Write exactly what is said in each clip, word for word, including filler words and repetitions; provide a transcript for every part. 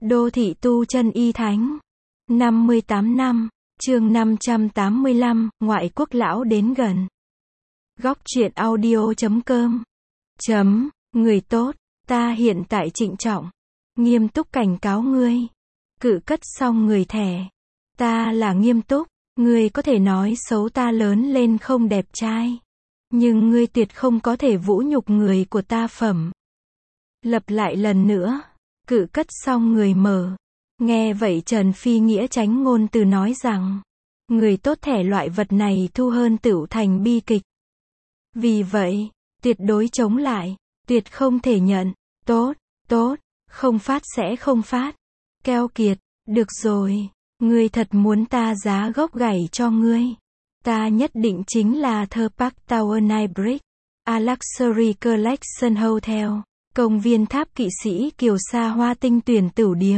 Đô thị tu chân y thánh. năm mươi tám năm, chương năm trăm tám mươi lăm, ngoại quốc lão đến gần. Góc truyện audio chấm com. Chấm, người tốt, ta hiện tại trịnh trọng, nghiêm túc cảnh cáo ngươi. Cự cất xong người thẻ. Ta là nghiêm túc, ngươi có thể nói xấu ta lớn lên không đẹp trai. Nhưng ngươi tuyệt không có thể vũ nhục người của ta phẩm. Lặp lại lần nữa. Cự cất xong người mở. Nghe vậy Trần Phi Nghĩa tránh ngôn từ nói rằng, người tốt thẻ loại vật này thu hơn tựu thành bi kịch. Vì vậy, tuyệt đối chống lại, tuyệt không thể nhận. Tốt, tốt, không phát sẽ không phát. Keo kiệt, được rồi, ngươi thật muốn ta giá gốc gảy cho ngươi. Ta nhất định chính là The Park Tower Nightbridge, A Luxury Collection Hotel, công viên tháp kỵ sĩ kiều xa hoa tinh tuyển tửu điếm.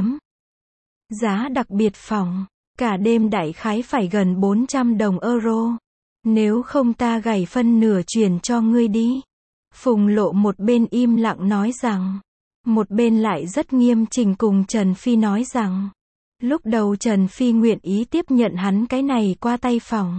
Giá đặc biệt phòng, cả đêm đại khái phải gần bốn trăm đồng euro. Nếu không ta gảy phân nửa chuyển cho ngươi đi. Phùng Lộ một bên im lặng nói rằng, một bên lại rất nghiêm chỉnh cùng Trần Phi nói rằng, lúc đầu Trần Phi nguyện ý tiếp nhận hắn cái này qua tay phòng.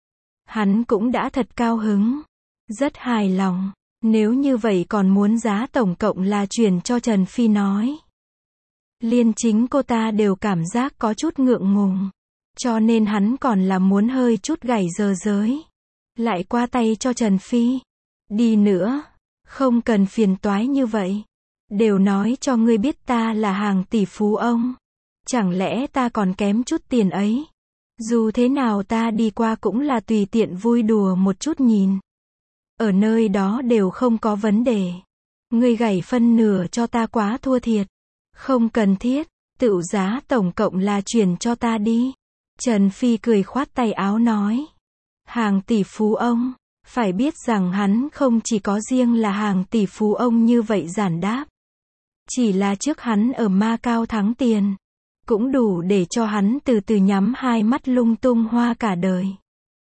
Hắn cũng đã thật cao hứng, rất hài lòng. Nếu như vậy còn muốn giá tổng cộng là chuyển cho Trần Phi nói. Liên chính cô ta đều cảm giác có chút ngượng ngùng. Cho nên hắn còn là muốn hơi chút gảy giờ giới. Lại qua tay cho Trần Phi. Đi nữa, không cần phiền toái như vậy. Đều nói cho ngươi biết ta là hàng tỷ phú ông. Chẳng lẽ ta còn kém chút tiền ấy. Dù thế nào ta đi qua cũng là tùy tiện vui đùa một chút nhìn. Ở nơi đó đều không có vấn đề. Ngươi gảy phân nửa cho ta quá thua thiệt. Không cần thiết, tựu giá tổng cộng là chuyển cho ta đi. Trần Phi cười khoát tay áo nói. Hàng tỷ phú ông, phải biết rằng hắn không chỉ có riêng là hàng tỷ phú ông như vậy giản đáp. Chỉ là trước hắn ở Macau thắng tiền, cũng đủ để cho hắn từ từ nhắm hai mắt lung tung hoa cả đời.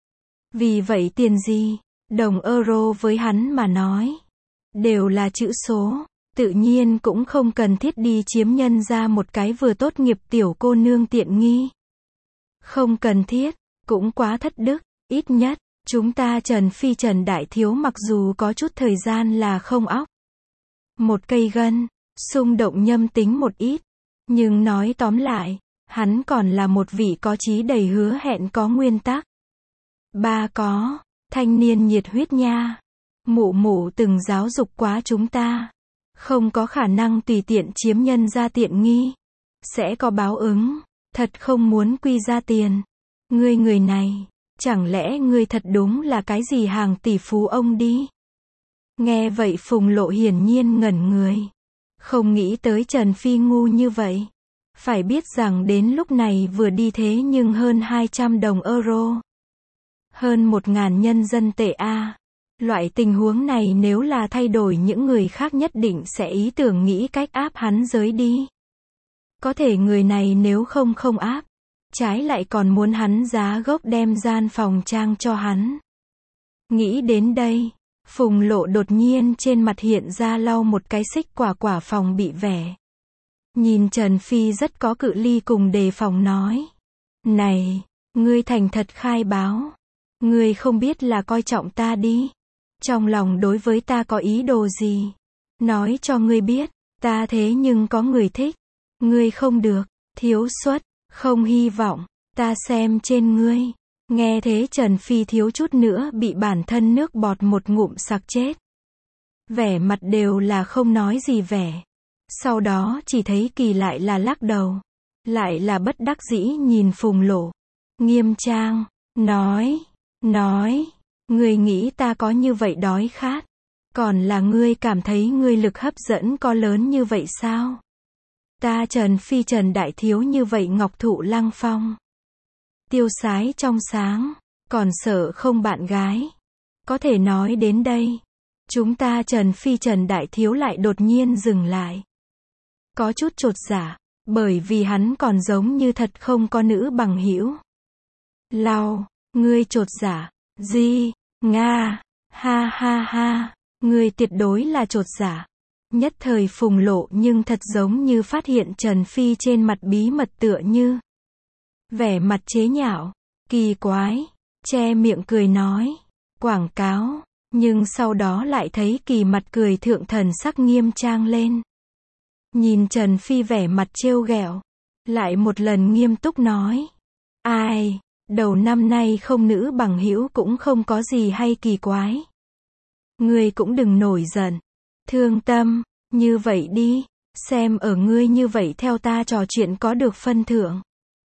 Vì vậy tiền gì? Đồng euro với hắn mà nói, đều là chữ số, tự nhiên cũng không cần thiết đi chiếm nhân ra một cái vừa tốt nghiệp tiểu cô nương tiện nghi. Không cần thiết, cũng quá thất đức, ít nhất, chúng ta Trần Phi Trần Đại Thiếu mặc dù có chút thời gian là không óc. Một cây gân, xung động nhâm tính một ít, nhưng nói tóm lại, hắn còn là một vị có chí đầy hứa hẹn có nguyên tắc. Ba có. Thanh niên nhiệt huyết nha. Mụ mụ từng giáo dục quá chúng ta. Không có khả năng tùy tiện chiếm nhân ra tiện nghi. Sẽ có báo ứng. Thật không muốn quy ra tiền. Ngươi người này, chẳng lẽ ngươi thật đúng là cái gì hàng tỷ phú ông đi. Nghe vậy Phùng Lộ hiển nhiên ngẩn người. Không nghĩ tới Trần Phi ngu như vậy. Phải biết rằng đến lúc này vừa đi thế nhưng hơn hai trăm đồng euro. Hơn một ngàn nhân dân tệ A. Loại tình huống này nếu là thay đổi những người khác nhất định sẽ ý tưởng nghĩ cách áp hắn giới đi. Có thể người này nếu không không áp, trái lại còn muốn hắn giá gốc đem gian phòng trang cho hắn. Nghĩ đến đây, Phùng Lộ đột nhiên trên mặt hiện ra lau một cái xích quả quả phòng bị vẻ. Nhìn Trần Phi rất có cự ly cùng đề phòng nói. Này, ngươi thành thật khai báo. Ngươi không biết là coi trọng ta đi. Trong lòng đối với ta có ý đồ gì. Nói cho ngươi biết, ta thế nhưng có người thích. Ngươi không được, thiếu suất, không hy vọng, ta xem trên ngươi. Nghe thế Trần Phi thiếu chút nữa bị bản thân nước bọt một ngụm sặc chết. Vẻ mặt đều là không nói gì vẻ. Sau đó chỉ thấy kỳ lại là lắc đầu. Lại là bất đắc dĩ nhìn Phùng Lộ. Nghiêm trang, nói. Nói, ngươi nghĩ ta có như vậy đói khát, còn là ngươi cảm thấy ngươi lực hấp dẫn có lớn như vậy sao? Ta Trần Phi Trần Đại Thiếu như vậy ngọc thụ lăng phong, tiêu sái trong sáng, còn sợ không bạn gái. Có thể nói đến đây, chúng ta Trần Phi Trần Đại Thiếu lại đột nhiên dừng lại. Có chút chột dạ, bởi vì hắn còn giống như thật không có nữ bằng hữu. Lau. Ngươi chột dạ, gì, Nga, ha ha ha, ngươi tuyệt đối là chột dạ. Nhất thời Phùng Lộ nhưng thật giống như phát hiện Trần Phi trên mặt bí mật tựa như vẻ mặt chế nhạo, kỳ quái, che miệng cười nói, quảng cáo, nhưng sau đó lại thấy Kỳ mặt cười thượng thần sắc nghiêm trang lên. Nhìn Trần Phi vẻ mặt trêu ghẹo, lại một lần nghiêm túc nói, ai, đầu năm nay không nữ bằng hữu cũng không có gì hay kỳ quái. Ngươi cũng đừng nổi giận, thương tâm, như vậy đi, xem ở ngươi như vậy theo ta trò chuyện có được phân thưởng.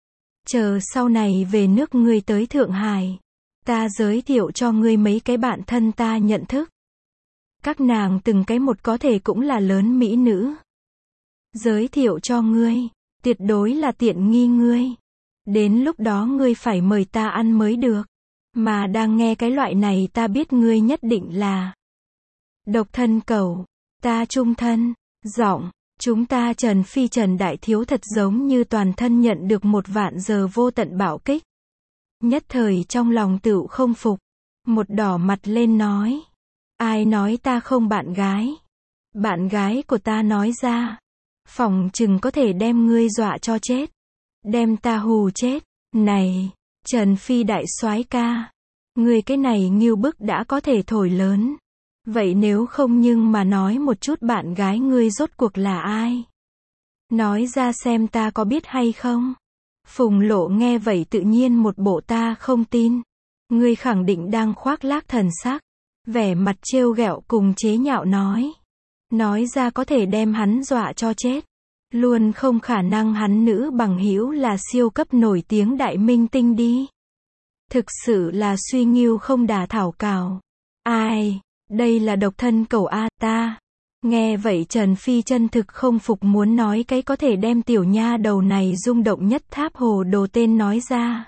Chờ sau này về nước ngươi tới Thượng Hải, ta giới thiệu cho ngươi mấy cái bạn thân ta nhận thức. Các nàng từng cái một có thể cũng là lớn mỹ nữ. Giới thiệu cho ngươi, tuyệt đối là tiện nghi ngươi. Đến lúc đó ngươi phải mời ta ăn mới được. Mà đang nghe cái loại này ta biết ngươi nhất định là độc thân cầu, ta trung thân, giọng, chúng ta Trần Phi Trần Đại Thiếu thật giống như toàn thân nhận được một vạn giờ vô tận bạo kích. Nhất thời trong lòng tựu không phục, một đỏ mặt lên nói, ai nói ta không bạn gái? Bạn gái của ta nói ra, phỏng chừng có thể đem ngươi dọa cho chết, đem ta hù chết. Này, Trần Phi đại soái ca, ngươi cái này ngưu bức đã có thể thổi lớn. Vậy nếu không nhưng mà nói một chút bạn gái ngươi rốt cuộc là ai? Nói ra xem ta có biết hay không? Phùng Lộ nghe vậy tự nhiên một bộ ta không tin. Ngươi khẳng định đang khoác lác thần sắc, vẻ mặt trêu ghẹo cùng chế nhạo nói. Nói ra có thể đem hắn dọa cho chết. Luôn không khả năng hắn nữ bằng hữu là siêu cấp nổi tiếng đại minh tinh đi. Thực sự là suy nghiêu không đà thảo cào. Ai, đây là độc thân cầu A ta. Nghe vậy Trần Phi chân thực không phục muốn nói cái có thể đem tiểu nha đầu này rung động nhất tháp hồ đồ tên nói ra.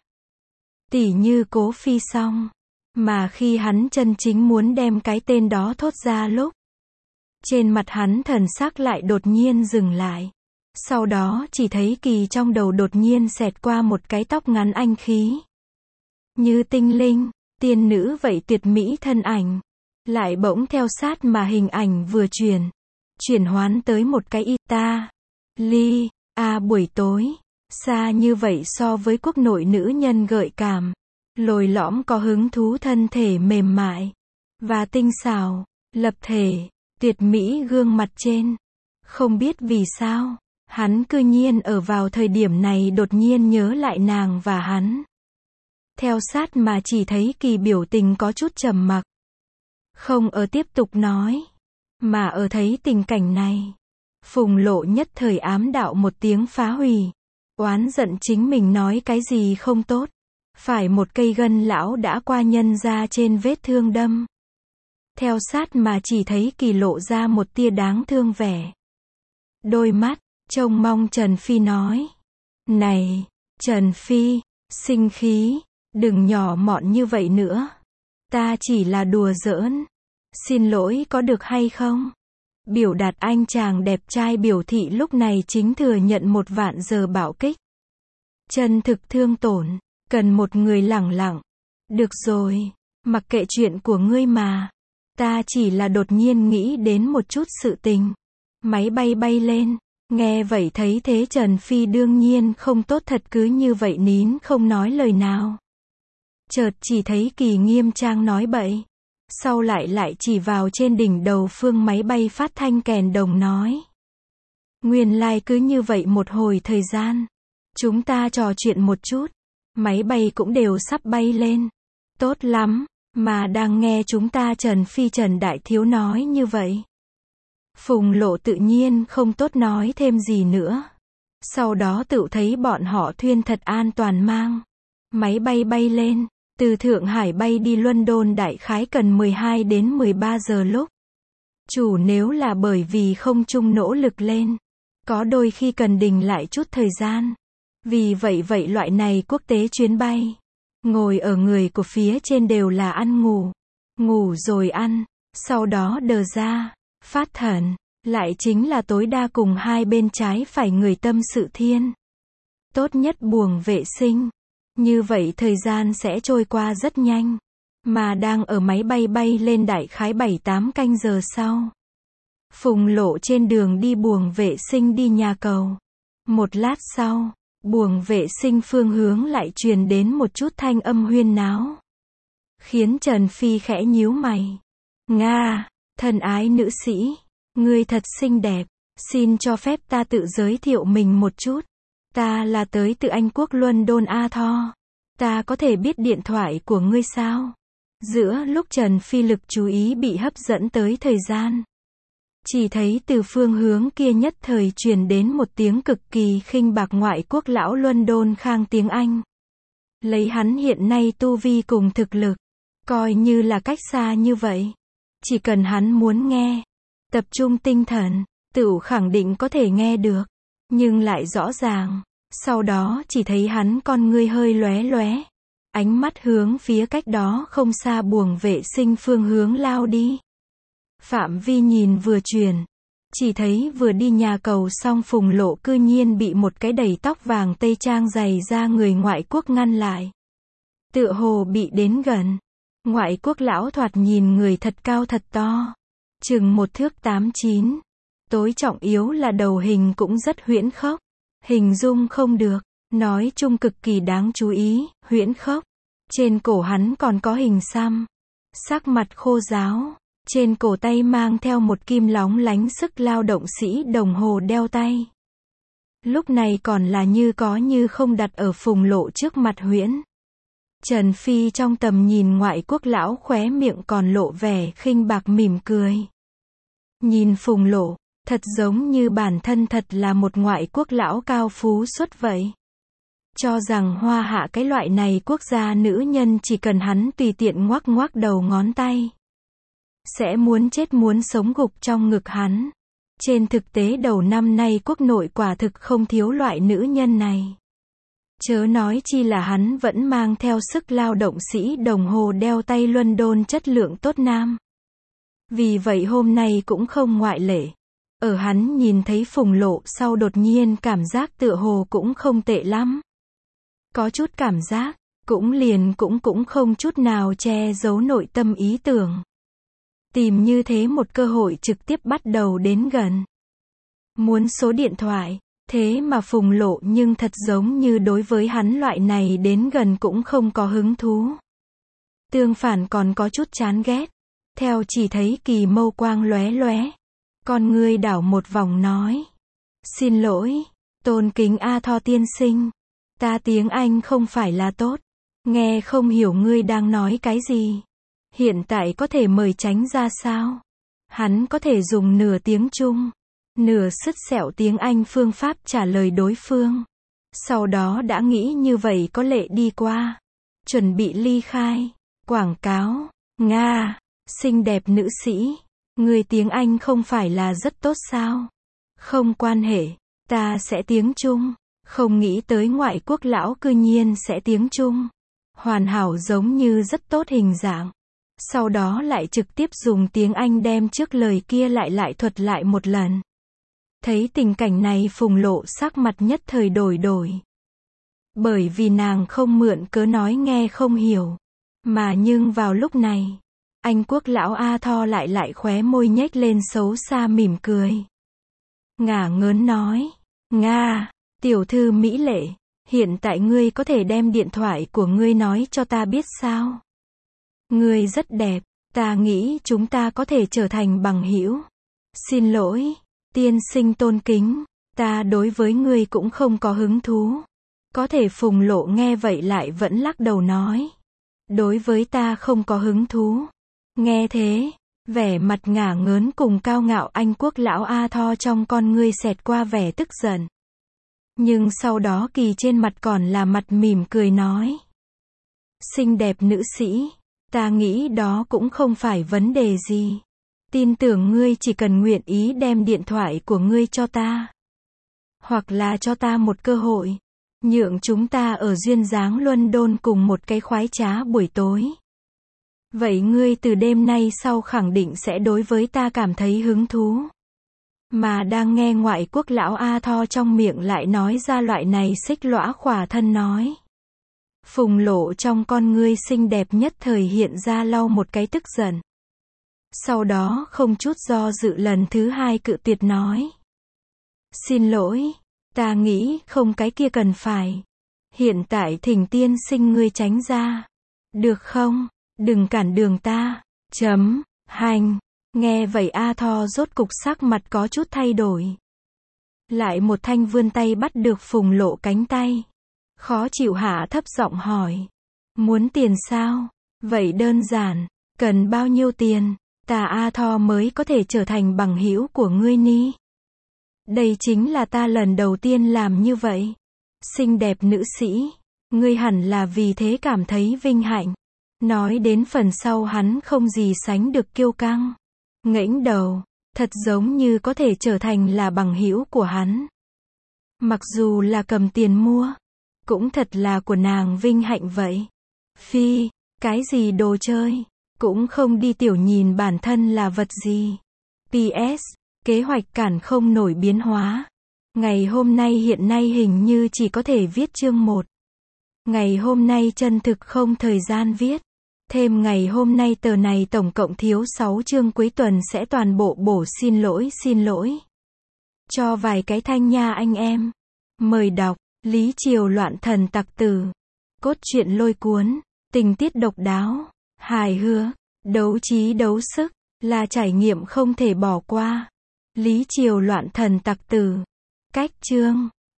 Tỉ như Cố Phi xong. Mà khi hắn chân chính muốn đem cái tên đó thốt ra lúc, trên mặt hắn thần sắc lại đột nhiên dừng lại. Sau đó chỉ thấy Kỳ trong đầu đột nhiên xẹt qua một cái tóc ngắn anh khí. Như tinh linh, tiên nữ vậy tuyệt mỹ thân ảnh. Lại bỗng theo sát mà hình ảnh vừa chuyển. Chuyển hoán tới một cái y ta. Ly, a à, buổi tối. Xa như vậy so với quốc nội nữ nhân gợi cảm. Lồi lõm có hứng thú thân thể mềm mại. Và tinh xảo, lập thể, tuyệt mỹ gương mặt trên. Không biết vì sao, hắn cư nhiên ở vào thời điểm này đột nhiên nhớ lại nàng và hắn. Theo sát mà chỉ thấy Kỳ biểu tình có chút trầm mặc. Không ở tiếp tục nói, mà ở thấy tình cảnh này. Phùng Lộ nhất thời ám đạo một tiếng phá hủy. Oán giận chính mình nói cái gì không tốt. Phải một cây gân lão đã qua nhân ra trên vết thương đâm. Theo sát mà chỉ thấy Kỳ lộ ra một tia đáng thương vẻ. Đôi mắt, trông mong Trần Phi nói. Này, Trần Phi, sinh khí, đừng nhỏ mọn như vậy nữa. Ta chỉ là đùa giỡn. Xin lỗi có được hay không? Biểu đạt anh chàng đẹp trai biểu thị lúc này chính thừa nhận một vạn giờ bạo kích. Chân thực thương tổn, cần một người lẳng lặng. Được rồi, mặc kệ chuyện của ngươi mà. Ta chỉ là đột nhiên nghĩ đến một chút sự tình. Máy bay bay lên, nghe vậy thấy thế Trần Phi đương nhiên không tốt thật cứ như vậy nín không nói lời nào. Chợt chỉ thấy Kỳ nghiêm trang nói bậy. Sau lại lại chỉ vào trên đỉnh đầu phương máy bay phát thanh kèn đồng nói. Nguyên lai like cứ như vậy một hồi thời gian. Chúng ta trò chuyện một chút. Máy bay cũng đều sắp bay lên. Tốt lắm, mà đang nghe chúng ta Trần Phi Trần Đại Thiếu nói như vậy. Phùng Lộ tự nhiên không tốt nói thêm gì nữa. Sau đó tự thấy bọn họ thuyên thật an toàn mang. Máy bay bay lên. Từ Thượng Hải bay đi London đại khái cần mười hai đến mười ba giờ lúc. Chủ nếu là bởi vì không chung nỗ lực lên. Có đôi khi cần đình lại chút thời gian. Vì vậy vậy loại này quốc tế chuyến bay. Ngồi ở người của phía trên đều là ăn ngủ. Ngủ rồi ăn. Sau đó đờ ra. Phát thần. Lại chính là tối đa cùng hai bên trái phải người tâm sự thiên. Tốt nhất buồng vệ sinh. Như vậy thời gian sẽ trôi qua rất nhanh. Mà đang ở máy bay bay lên đại khái bảy tám canh giờ sau. Phùng Lộ trên đường đi buồng vệ sinh đi nhà cầu. Một lát sau, buồng vệ sinh phương hướng lại truyền đến một chút thanh âm huyên náo. Khiến Trần Phi khẽ nhíu mày. Nga, thân ái nữ sĩ, ngươi thật xinh đẹp, xin cho phép ta tự giới thiệu mình một chút. Ta là tới từ Anh quốc London A Tho. Ta có thể biết điện thoại của ngươi sao? Giữa lúc Trần Phi lực chú ý bị hấp dẫn tới thời gian, chỉ thấy từ phương hướng kia nhất thời truyền đến một tiếng cực kỳ khinh bạc ngoại quốc lão London khang tiếng Anh. Lấy hắn hiện nay tu vi cùng thực lực, coi như là cách xa như vậy, chỉ cần hắn muốn nghe, tập trung tinh thần, tửu khẳng định có thể nghe được. Nhưng lại rõ ràng, sau đó chỉ thấy hắn con ngươi hơi lóe lóe, ánh mắt hướng phía cách đó không xa buồng vệ sinh phương hướng lao đi. Phạm vi nhìn vừa chuyển, chỉ thấy vừa đi nhà cầu xong Phùng Lộ cư nhiên bị một cái đầy tóc vàng tây trang dày da người ngoại quốc ngăn lại. Tựa hồ bị đến gần. Ngoại quốc lão thoạt nhìn người thật cao thật to, chừng một thước tám chín. Tối trọng yếu là đầu hình cũng rất huyễn khốc. Hình dung không được, nói chung cực kỳ đáng chú ý, huyễn khốc. Trên cổ hắn còn có hình xăm, sắc mặt khô ráo, trên cổ tay mang theo một kim lóng lánh sức lao động sĩ đồng hồ đeo tay. Lúc này còn là như có như không đặt ở Phùng Lộ trước mặt huyễn. Trần Phi trong tầm nhìn ngoại quốc lão khóe miệng còn lộ vẻ khinh bạc mỉm cười. Nhìn Phùng Lộ, thật giống như bản thân thật là một ngoại quốc lão cao phú xuất vậy. Cho rằng Hoa Hạ cái loại này quốc gia nữ nhân chỉ cần hắn tùy tiện ngoắc ngoắc đầu ngón tay, sẽ muốn chết muốn sống gục trong ngực hắn. Trên thực tế đầu năm nay quốc nội quả thực không thiếu loại nữ nhân này. Chớ nói chi là hắn vẫn mang theo sức lao động sĩ đồng hồ đeo tay London chất lượng tốt nam. Vì vậy hôm nay cũng không ngoại lệ. Ở hắn nhìn thấy Phùng Lộ sau đột nhiên cảm giác tựa hồ cũng không tệ lắm. Có chút cảm giác, cũng liền cũng cũng không chút nào che giấu nội tâm ý tưởng. Tìm như thế một cơ hội trực tiếp bắt đầu đến gần. Muốn số điện thoại, thế mà Phùng Lộ nhưng thật giống như đối với hắn loại này đến gần cũng không có hứng thú. Tương phản còn có chút chán ghét. Theo chỉ thấy kỳ mâu quang lóe lóe. Con ngươi đảo một vòng nói. Xin lỗi, tôn kính A Tho tiên sinh. Ta tiếng Anh không phải là tốt. Nghe không hiểu ngươi đang nói cái gì. Hiện tại có thể mời tránh ra sao? Hắn có thể dùng nửa tiếng Trung, nửa sứt sẹo tiếng Anh phương pháp trả lời đối phương. Sau đó đã nghĩ như vậy có lệ đi qua. Chuẩn bị ly khai. Quảng cáo. Nga, xinh đẹp nữ sĩ. Người tiếng Anh không phải là rất tốt sao? Không quan hệ, ta sẽ tiếng Trung. Không nghĩ tới ngoại quốc lão cư nhiên sẽ tiếng Trung. Hoàn hảo giống như rất tốt hình dạng. Sau đó lại trực tiếp dùng tiếng Anh đem trước lời kia lại lại thuật lại một lần. Thấy tình cảnh này Phùng Lộ sắc mặt nhất thời đổi đổi. Bởi vì nàng không mượn cớ nói nghe không hiểu. Mà nhưng vào lúc này, Anh quốc lão A Tho lại lại khóe môi nhếch lên xấu xa mỉm cười. Ngả ngớn nói. Nga, tiểu thư mỹ lệ, hiện tại ngươi có thể đem điện thoại của ngươi nói cho ta biết sao? Ngươi rất đẹp, ta nghĩ chúng ta có thể trở thành bằng hữu. Xin lỗi, tiên sinh tôn kính, ta đối với ngươi cũng không có hứng thú. Có thể Phùng Lộ nghe vậy lại vẫn lắc đầu nói. Đối với ta không có hứng thú. Nghe thế, vẻ mặt ngả ngớn cùng cao ngạo Anh quốc lão A Tho trong con ngươi xẹt qua vẻ tức giận. Nhưng sau đó kỳ trên mặt còn là mặt mỉm cười nói. Xinh đẹp nữ sĩ, ta nghĩ đó cũng không phải vấn đề gì. Tin tưởng ngươi chỉ cần nguyện ý đem điện thoại của ngươi cho ta. Hoặc là cho ta một cơ hội. Nhượng chúng ta ở duyên dáng London cùng một cái khoái trá buổi tối. Vậy ngươi từ đêm nay sau khẳng định sẽ đối với ta cảm thấy hứng thú. Mà đang nghe ngoại quốc lão A Tho trong miệng lại nói ra loại này xích lõa khỏa thân nói. Phùng Lộ trong con ngươi xinh đẹp nhất thời hiện ra lau một cái tức giận. Sau đó không chút do dự lần thứ hai cự tuyệt nói. Xin lỗi, ta nghĩ không cái kia cần phải. Hiện tại thỉnh tiên sinh ngươi tránh ra. Được không? Đừng cản đường ta. Chấm, hành. Nghe vậy A Tho rốt cục sắc mặt có chút thay đổi. Lại một thanh vươn tay bắt được Phùng Lộ cánh tay. Khó chịu hạ thấp giọng hỏi. Muốn tiền sao? Vậy đơn giản. Cần bao nhiêu tiền? Ta A Tho mới có thể trở thành bằng hữu của ngươi ni. Đây chính là ta lần đầu tiên làm như vậy. Xinh đẹp nữ sĩ. Ngươi hẳn là vì thế cảm thấy vinh hạnh. Nói đến phần sau hắn không gì sánh được kiêu căng. Ngẩng đầu. Thật giống như có thể trở thành là bằng hữu của hắn. Mặc dù là cầm tiền mua. Cũng thật là của nàng vinh hạnh vậy. Phi, cái gì đồ chơi. Cũng không đi tiểu nhìn bản thân là vật gì. pê ét, kế hoạch cản không nổi biến hóa. Ngày hôm nay hiện nay hình như chỉ có thể viết chương một. Ngày hôm nay chân thực không thời gian viết. Thêm ngày hôm nay tờ này tổng cộng thiếu sáu chương, cuối tuần sẽ toàn bộ bổ xin lỗi xin lỗi. Cho vài cái thanh nha anh em. Mời đọc, Lý Triều loạn thần tặc tử. Cốt truyện lôi cuốn, tình tiết độc đáo, hài hước, đấu trí đấu sức, là trải nghiệm không thể bỏ qua. Lý Triều loạn thần tặc tử. Cách chương